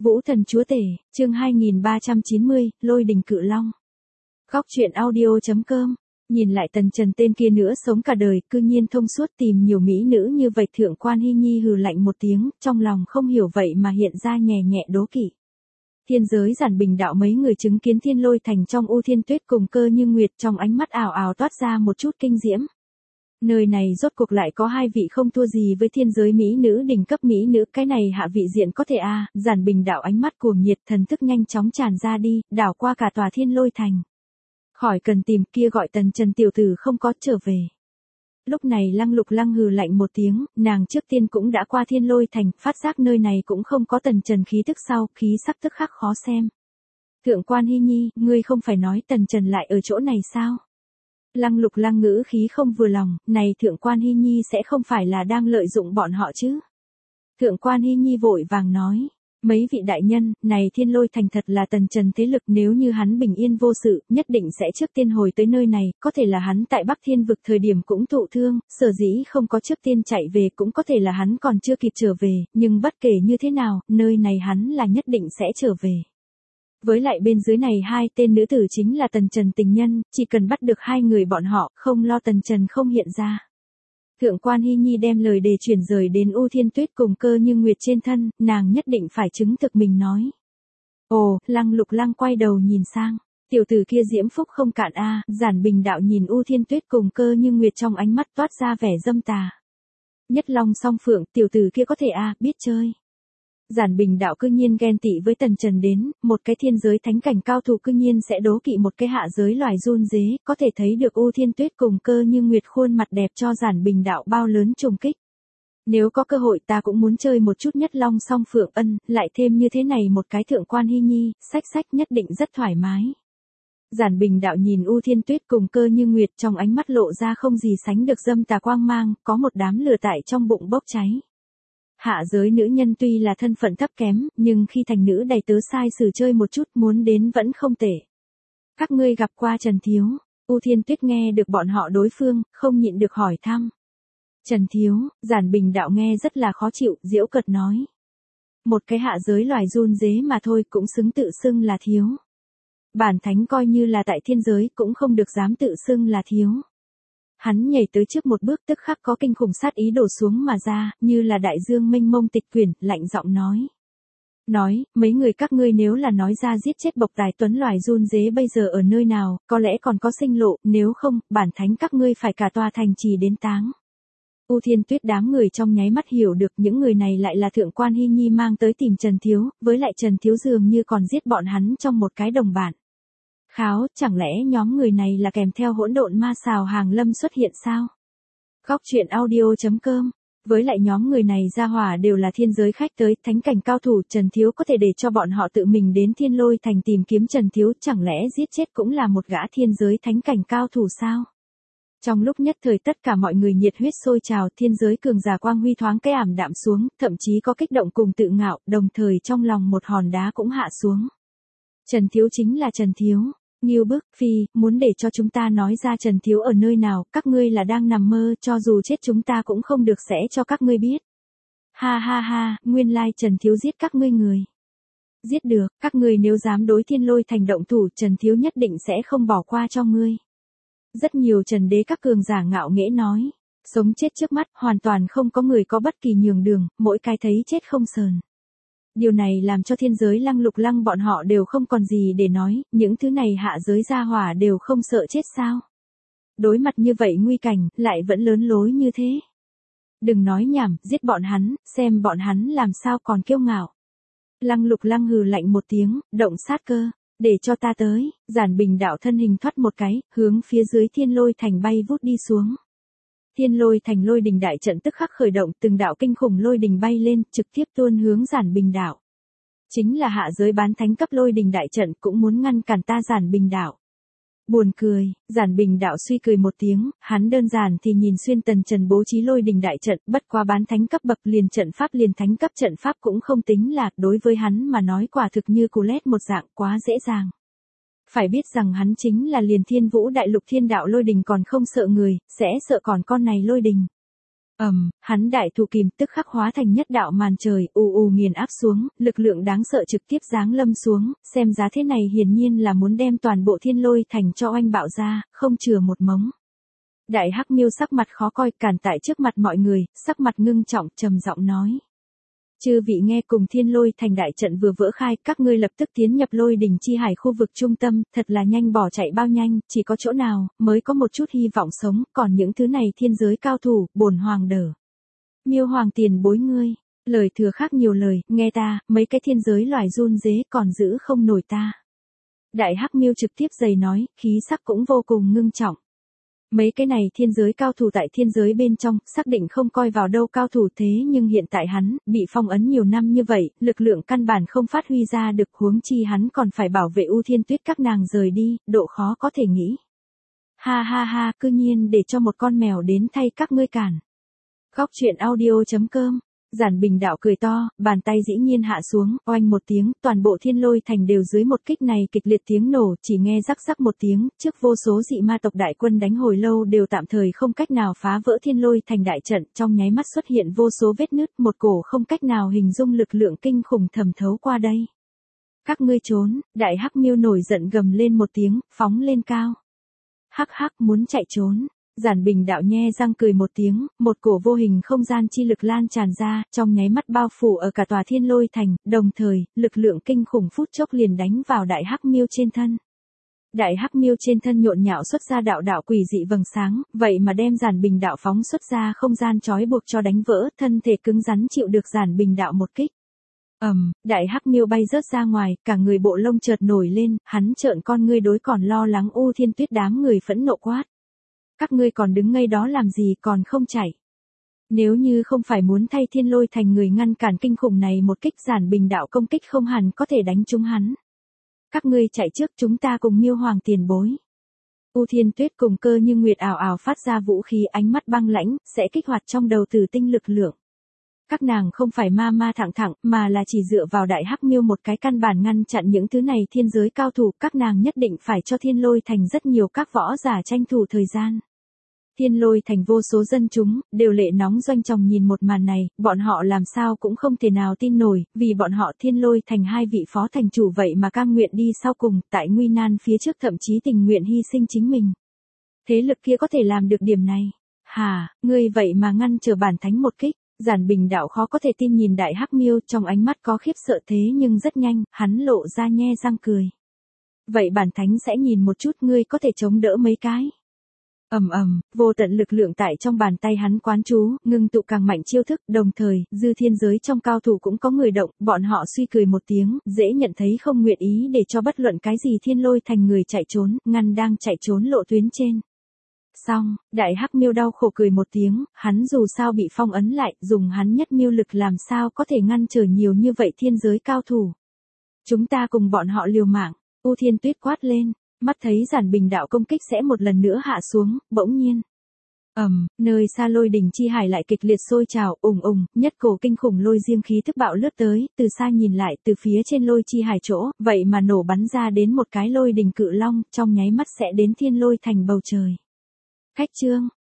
Vũ thần chúa tể, chương 2390, lôi đình cự long. Góc truyện audio.com. Nhìn lại Tần Trần tên kia nữa sống cả đời, cư nhiên thông suốt tìm nhiều mỹ nữ như vậy. Thượng quan Hy Nhi hừ lạnh một tiếng, trong lòng không hiểu vậy mà hiện ra nhẹ nhẹ đố kỵ. Thiên giới Giản Bình đạo mấy người chứng kiến Thiên Lôi Thành trong U Thiên Tuyết cùng Cơ Như Nguyệt, trong ánh mắt ảo ảo toát ra một chút kinh diễm. Nơi này rốt cuộc lại có hai vị không thua gì với thiên giới mỹ nữ đỉnh cấp mỹ nữ, cái này hạ vị diện có thể a. Giản Bình đạo ánh mắt cuồng nhiệt, thần thức nhanh chóng tràn ra đi, đảo qua cả tòa Thiên Lôi Thành. Khỏi cần tìm, kia gọi Tần Trần tiểu tử không có trở về. Lúc này Lăng Lục Lăng hừ lạnh một tiếng, nàng trước tiên cũng đã qua Thiên Lôi Thành, phát giác nơi này cũng không có Tần Trần khí tức sau, khí sắc tức khắc khó xem. Thượng quan Hy Nhi, ngươi không phải nói Tần Trần lại ở chỗ này sao? Lăng Lục Lăng ngữ khí không vừa lòng, này Thượng quan Hy Nhi sẽ không phải là đang lợi dụng bọn họ chứ? Thượng quan Hy Nhi vội vàng nói, mấy vị đại nhân, này Thiên Lôi Thành thật là Tần Trần thế lực, nếu như hắn bình yên vô sự, nhất định sẽ trước tiên hồi tới nơi này, có thể là hắn tại Bắc Thiên vực thời điểm cũng thụ thương, sở dĩ không có trước tiên chạy về, cũng có thể là hắn còn chưa kịp trở về, nhưng bất kể như thế nào, nơi này hắn là nhất định sẽ trở về. Với lại bên dưới này hai tên nữ tử chính là Tần Trần tình nhân, chỉ cần bắt được hai người bọn họ, không lo Tần Trần không hiện ra. Thượng quan Hy Nhi đem lời đề chuyển rời đến U Thiên Tuyết cùng Cơ Như Nguyệt trên thân, nàng nhất định phải chứng thực mình nói. Ồ, Lăng Lục Lăng quay đầu nhìn sang, tiểu tử kia diễm phúc không cạn a. Giản Bình đạo nhìn U Thiên Tuyết cùng Cơ Như Nguyệt trong ánh mắt toát ra vẻ dâm tà. Nhất long song phượng, tiểu tử kia có thể biết chơi. Giản Bình đạo cư nhiên ghen tị với Tần Trần đến, một cái thiên giới thánh cảnh cao thủ cư nhiên sẽ đố kỵ một cái hạ giới loài run dế, có thể thấy được U Thiên Tuyết cùng Cơ Như Nguyệt khuôn mặt đẹp cho Giản Bình đạo bao lớn trùng kích. Nếu có cơ hội ta cũng muốn chơi một chút nhất long song phượng ân, lại thêm như thế này một cái Thượng quan Hy Nhi, sách nhất định rất thoải mái. Giản Bình đạo nhìn U Thiên Tuyết cùng Cơ Như Nguyệt trong ánh mắt lộ ra không gì sánh được dâm tà quang mang, có một đám lửa tại trong bụng bốc cháy. Hạ giới nữ nhân tuy là thân phận thấp kém, nhưng khi thành nữ đầy tớ sai sử chơi một chút muốn đến vẫn không tệ. Các ngươi gặp qua Trần Thiếu, U Thiên Tuyết nghe được bọn họ đối phương, không nhịn được hỏi thăm. Trần Thiếu, Giản Bình đạo nghe rất là khó chịu, giễu cợt nói. Một cái hạ giới loài run dế mà thôi cũng xứng tự xưng là thiếu. Bản thánh coi như là tại thiên giới cũng không được dám tự xưng là thiếu. Hắn nhảy tới trước một bước tức khắc có kinh khủng sát ý đổ xuống mà ra, như là đại dương mênh mông tịch quyển, lạnh giọng nói. Nói, mấy người các ngươi nếu là nói ra giết chết bộc tài tuấn loài run dế bây giờ ở nơi nào, có lẽ còn có sinh lộ, nếu không, bản thánh các ngươi phải cả tòa thành trì đến táng. U Thiên Tuyết đám người trong nháy mắt hiểu được những người này lại là Thượng quan Hy Nhi mang tới tìm Trần Thiếu, với lại Trần Thiếu dường như còn giết bọn hắn trong một cái đồng bản. Kháo, chẳng lẽ nhóm người này là kèm theo hỗn độn ma xào hàng lâm xuất hiện sao? Góc truyện audio.com. Với lại nhóm người này ra hỏa đều là thiên giới khách tới, thánh cảnh cao thủ, Trần Thiếu có thể để cho bọn họ tự mình đến Thiên Lôi Thành tìm kiếm Trần Thiếu, chẳng lẽ giết chết cũng là một gã thiên giới thánh cảnh cao thủ sao? Trong lúc nhất thời tất cả mọi người nhiệt huyết sôi trào, thiên giới cường giả quang huy thoáng cái ảm đạm xuống, thậm chí có kích động cùng tự ngạo, đồng thời trong lòng một hòn đá cũng hạ xuống. Trần Thiếu chính là Trần Thiếu. Ngưu bức, phi, muốn để cho chúng ta nói ra Trần Thiếu ở nơi nào, các ngươi là đang nằm mơ, cho dù chết chúng ta cũng không được sẽ cho các ngươi biết. Ha ha ha, nguyên lai Trần Thiếu giết các ngươi người. Giết được, các ngươi nếu dám đối Thiên Lôi Thành động thủ, Trần Thiếu nhất định sẽ không bỏ qua cho ngươi. Rất nhiều Trần đế các cường giả ngạo nghễ nói, sống chết trước mắt, hoàn toàn không có người có bất kỳ nhường đường, mỗi cái thấy chết không sờn. Điều này làm cho thiên giới Lăng Lục Lăng bọn họ đều không còn gì để nói, những thứ này hạ giới gia hỏa đều không sợ chết sao. Đối mặt như vậy nguy cảnh, lại vẫn lớn lối như thế. Đừng nói nhảm, giết bọn hắn, xem bọn hắn làm sao còn kiêu ngạo. Lăng Lục Lăng hừ lạnh một tiếng, động sát cơ, để cho ta tới. Giản Bình đạo thân hình thoát một cái, hướng phía dưới Thiên Lôi Thành bay vút đi xuống. Thiên Lôi Thành lôi đình đại trận tức khắc khởi động, từng đạo kinh khủng lôi đình bay lên, trực tiếp tuôn hướng Giản Bình đạo. Chính là hạ giới bán thánh cấp lôi đình đại trận cũng muốn ngăn cản ta Giản Bình đạo. Buồn cười, Giản Bình đạo suy cười một tiếng, hắn đơn giản thì nhìn xuyên Tần Trần bố trí lôi đình đại trận, bất quá bán thánh cấp bậc liền trận pháp liền thánh cấp trận pháp cũng không tính là, đối với hắn mà nói quả thực như cù lét một dạng, quá dễ dàng. Phải biết rằng hắn chính là liền Thiên Vũ đại lục thiên đạo lôi đình còn không sợ người, sẽ sợ còn con này lôi đình. Hắn đại thủ kìm tức khắc hóa thành nhất đạo màn trời, ù ù nghiền áp xuống, lực lượng đáng sợ trực tiếp giáng lâm xuống, xem giá thế này hiển nhiên là muốn đem toàn bộ Thiên Lôi Thành cho oanh bạo ra, không chừa một mống. Đại Hắc Miêu sắc mặt khó coi, cản tại trước mặt mọi người, sắc mặt ngưng trọng, trầm giọng nói: "Chư vị nghe, cùng Thiên Lôi Thành đại trận vừa vỡ khai, các ngươi lập tức tiến nhập Lôi Đỉnh Chi Hải khu vực trung tâm, thật là nhanh, bỏ chạy bao nhanh, chỉ có chỗ nào mới có một chút hy vọng sống, còn những thứ này thiên giới cao thủ, bổn hoàng đỡ." Miêu Hoàng tiền bối ngươi, lời thừa khác nhiều lời, nghe ta, mấy cái thiên giới loài run rế còn giữ không nổi ta. Đại Hắc Miêu trực tiếp giày nói, khí sắc cũng vô cùng ngưng trọng. Mấy cái này thiên giới cao thủ tại thiên giới bên trong, xác định không coi vào đâu cao thủ, thế nhưng hiện tại hắn, bị phong ấn nhiều năm như vậy, lực lượng căn bản không phát huy ra được, huống chi hắn còn phải bảo vệ U Thiên Tuyết các nàng rời đi, độ khó có thể nghĩ. Ha ha ha, cư nhiên để cho một con mèo đến thay các ngươi cản. Góc truyện audio.com. Giản Bình Đạo cười to, bàn tay dĩ nhiên hạ xuống, oanh một tiếng, toàn bộ Thiên Lôi Thành đều dưới một kích này kịch liệt tiếng nổ, chỉ nghe rắc rắc một tiếng, trước vô số dị ma tộc đại quân đánh hồi lâu đều tạm thời không cách nào phá vỡ Thiên Lôi Thành đại trận, trong nháy mắt xuất hiện vô số vết nứt, một cổ không cách nào hình dung lực lượng kinh khủng thẩm thấu qua đây. Các ngươi trốn, Đại Hắc Miêu nổi giận gầm lên một tiếng, phóng lên cao. Hắc hắc, muốn chạy trốn. Giản Bình Đạo nhe răng cười một tiếng, một cổ vô hình không gian chi lực lan tràn ra, trong nháy mắt bao phủ ở cả tòa Thiên Lôi Thành, đồng thời, lực lượng kinh khủng phút chốc liền đánh vào Đại Hắc Miêu trên thân. Đại Hắc Miêu trên thân nhộn nhạo xuất ra đạo đạo quỷ dị vầng sáng, vậy mà đem Giản Bình Đạo phóng xuất ra không gian trói buộc cho đánh vỡ, thân thể cứng rắn chịu được Giản Bình Đạo một kích. Đại Hắc Miêu bay rớt ra ngoài, cả người bộ lông chợt nổi lên, hắn trợn con ngươi đối còn lo lắng U Thiên Tuyết đám người phẫn nộ quát. Các ngươi còn đứng ngây đó làm gì, còn không chạy. Nếu như không phải muốn thay Thiên Lôi Thành người ngăn cản kinh khủng này một kích, Giản Bình Đạo công kích không hẳn có thể đánh trúng hắn. Các ngươi chạy trước, chúng ta cùng Miêu Hoàng tiền bối. U Thiên Tuyết cùng Cơ Như Nguyệt ảo ảo phát ra vũ khí, ánh mắt băng lãnh, sẽ kích hoạt trong đầu Tử Tinh lực lượng. Các nàng không phải ma thẳng, mà là chỉ dựa vào Đại Hắc Miêu một cái căn bản ngăn chặn những thứ này thiên giới cao thủ, các nàng nhất định phải cho Thiên Lôi Thành rất nhiều các võ giả tranh thủ thời gian. Thiên Lôi Thành vô số dân chúng, đều lệ nóng doanh tròng nhìn một màn này, bọn họ làm sao cũng không thể nào tin nổi, vì bọn họ Thiên Lôi Thành hai vị phó thành chủ vậy mà cam nguyện đi sau cùng, tại nguy nan phía trước thậm chí tình nguyện hy sinh chính mình. Thế lực kia có thể làm được điểm này. Hà, ngươi vậy mà ngăn trở bản thánh một kích. Giản Bình Đạo khó có thể tin nhìn Đại Hắc Miêu, trong ánh mắt có khiếp sợ, thế nhưng rất nhanh, hắn lộ ra nhe răng cười. Vậy bản thánh sẽ nhìn một chút ngươi có thể chống đỡ mấy cái. Vô tận lực lượng tại trong bàn tay hắn quán chú, ngưng tụ càng mạnh chiêu thức, đồng thời, dư thiên giới trong cao thủ cũng có người động, bọn họ suy cười một tiếng, dễ nhận thấy không nguyện ý để cho bất luận cái gì Thiên Lôi Thành người chạy trốn, ngăn đang chạy trốn lộ tuyến trên. Xong, Đại Hắc Miêu đau khổ cười một tiếng, hắn dù sao bị phong ấn lại, dùng hắn nhất miêu lực làm sao có thể ngăn trở nhiều như vậy thiên giới cao thủ. Chúng ta cùng bọn họ liều mạng, U Thiên Tuyết quát lên, mắt thấy Giản Bình Đạo công kích sẽ một lần nữa hạ xuống, bỗng nhiên. Nơi xa Lôi Đỉnh Chi Hải lại kịch liệt sôi trào, nhất cổ kinh khủng lôi diêm khí tức bạo lướt tới, từ xa nhìn lại, từ phía trên Lôi Chi Hải chỗ, vậy mà nổ bắn ra đến một cái lôi đỉnh cự long, trong nháy mắt sẽ đến Thiên Lôi Thành bầu trời. Khách trương,